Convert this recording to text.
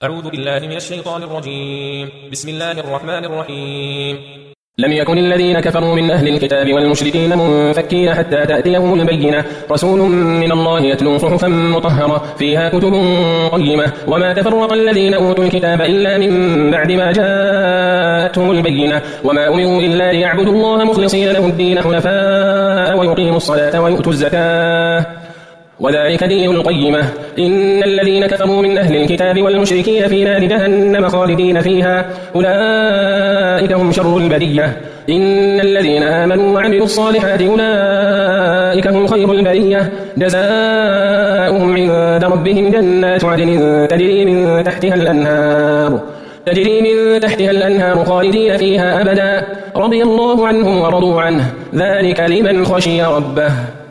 أعوذ بالله من الشيطان الرجيم. بسم الله الرحمن الرحيم. لم يكن الذين كفروا من أهل الكتاب والمشركين منفكين حتى تأتيهم البينة رسول من الله يتلو صحفا مطهرة فيها كتب قيمة وما تفرق الذين أوتوا الكتاب إلا من بعد ما جاءتهم البينة وما أمروا إلا ليعبدوا الله مخلصين له الدين حنفاء ويقيموا الصلاة ويؤتوا الزكاة وذلك دين القيمة. إن الذين كفروا من أهل الكتاب والمشركين في نار جهنم خالدين فيها أولئك هم شر البرية. إن الذين آمنوا وعملوا الصالحات أولئك هم خير البرية جزاؤهم عند ربهم جنات عدن تجري من تحتها الأنهار خالدين فيها أبدا رضي الله عنهم ورضوا عنه ذلك لمن خشي ربه.